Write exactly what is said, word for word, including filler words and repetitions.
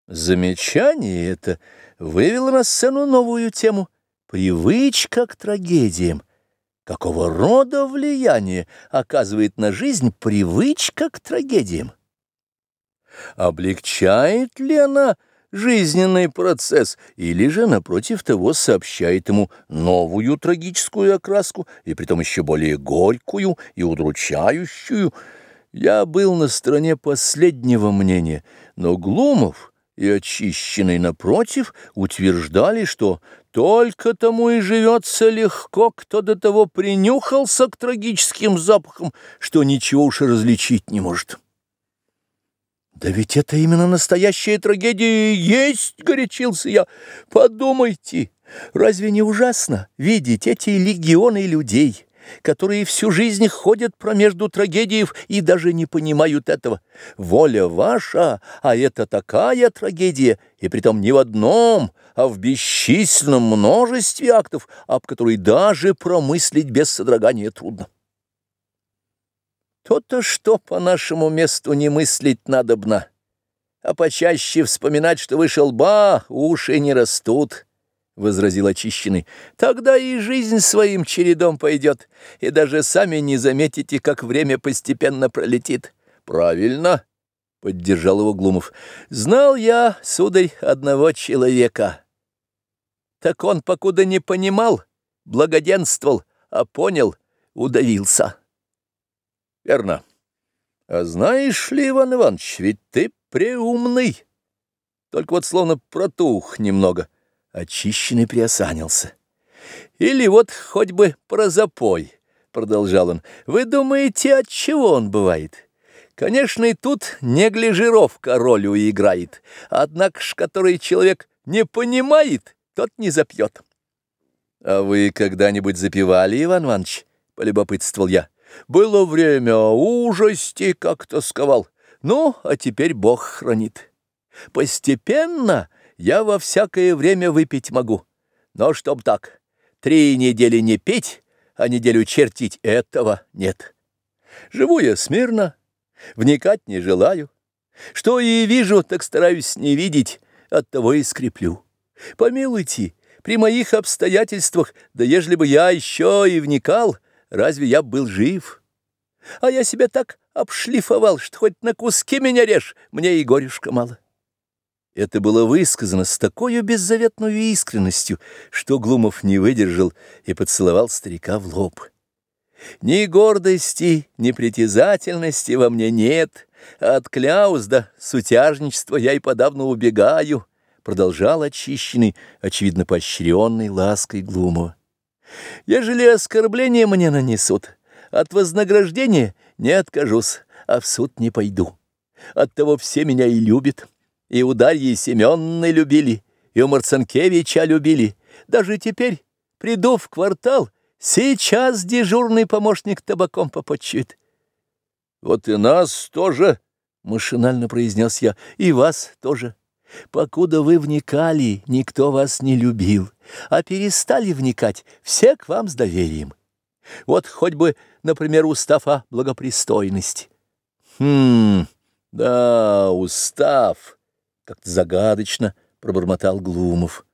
Замечание это вывело на сцену новую тему — привычка к трагедиям. Какого рода влияние оказывает на жизнь привычка к трагедиям? Облегчает ли она жизненный процесс, или же, напротив того, сообщает ему новую трагическую окраску, и притом еще более горькую и удручающую? Я был на стороне последнего мнения, но Глумов и Очищенный, напротив, утверждали, что только тому и живется легко, кто до того принюхался к трагическим запахам, что ничего уж и различить не может. «Да ведь это именно настоящая трагедия и есть!» — горячился я. «Подумайте, разве не ужасно видеть эти легионы людей, которые всю жизнь ходят промежду трагедий и даже не понимают этого? Воля ваша, а это такая трагедия, и притом не в одном, а в бесчисленном множестве актов, об которой даже промыслить без содрогания трудно. То-то, что по нашему месту не мыслить надобно, а почаще вспоминать, что выше лба уши не растут». — возразил Очищенный. — Тогда и жизнь своим чередом пойдет, и даже сами не заметите, как время постепенно пролетит. — Правильно, — поддержал его Глумов. — Знал я, сударь, одного человека. Так он, покуда не понимал, благоденствовал, а понял, удавился. — Верно. А знаешь ли, Иван Иванович, ведь ты преумный, только вот словно протух немного. Очищенный приосанился. «Или вот хоть бы про запой», — продолжал он. «Вы думаете, от чего он бывает? Конечно, и тут неглижировка роль играет, однако ж, который человек не понимает, тот не запьет». «А вы когда-нибудь запевали, Иван Иванович?» — полюбопытствовал я. «Было время, ужасти как тосковал. Ну, а теперь Бог хранит. Постепенно я во всякое время выпить могу, но чтоб так, три недели не пить, а неделю чертить, этого нет. Живу я смирно, вникать не желаю. Что и вижу, так стараюсь не видеть, оттого и скреплю. Помилуйте, при моих обстоятельствах, да ежели бы я еще и вникал, разве я был жив? А я себя так обшлифовал, что хоть на куски меня режь, мне и горюшка мало». Это было высказано с такой беззаветной искренностью, что Глумов не выдержал и поцеловал старика в лоб. «Ни гордости, ни притязательности во мне нет, а от кляуз да сутяжничества я и подавно убегаю», — продолжал Очищенный, очевидно поощренный лаской Глумова. «Ежели оскорбление мне нанесут, от вознаграждения не откажусь, а в суд не пойду. Оттого все меня и любят». И у Дарьи Семенны любили, и у Марцинкевича любили. Даже теперь приду в квартал, сейчас дежурный помощник табаком попотчует. — Вот и нас тоже, — машинально произнес я, — и вас тоже. Покуда вы вникали, никто вас не любил, а перестали вникать, все к вам с доверием. Вот хоть бы, например, устав о благопристойности. — Хм, да, устав. — как-то загадочно пробормотал Глумов.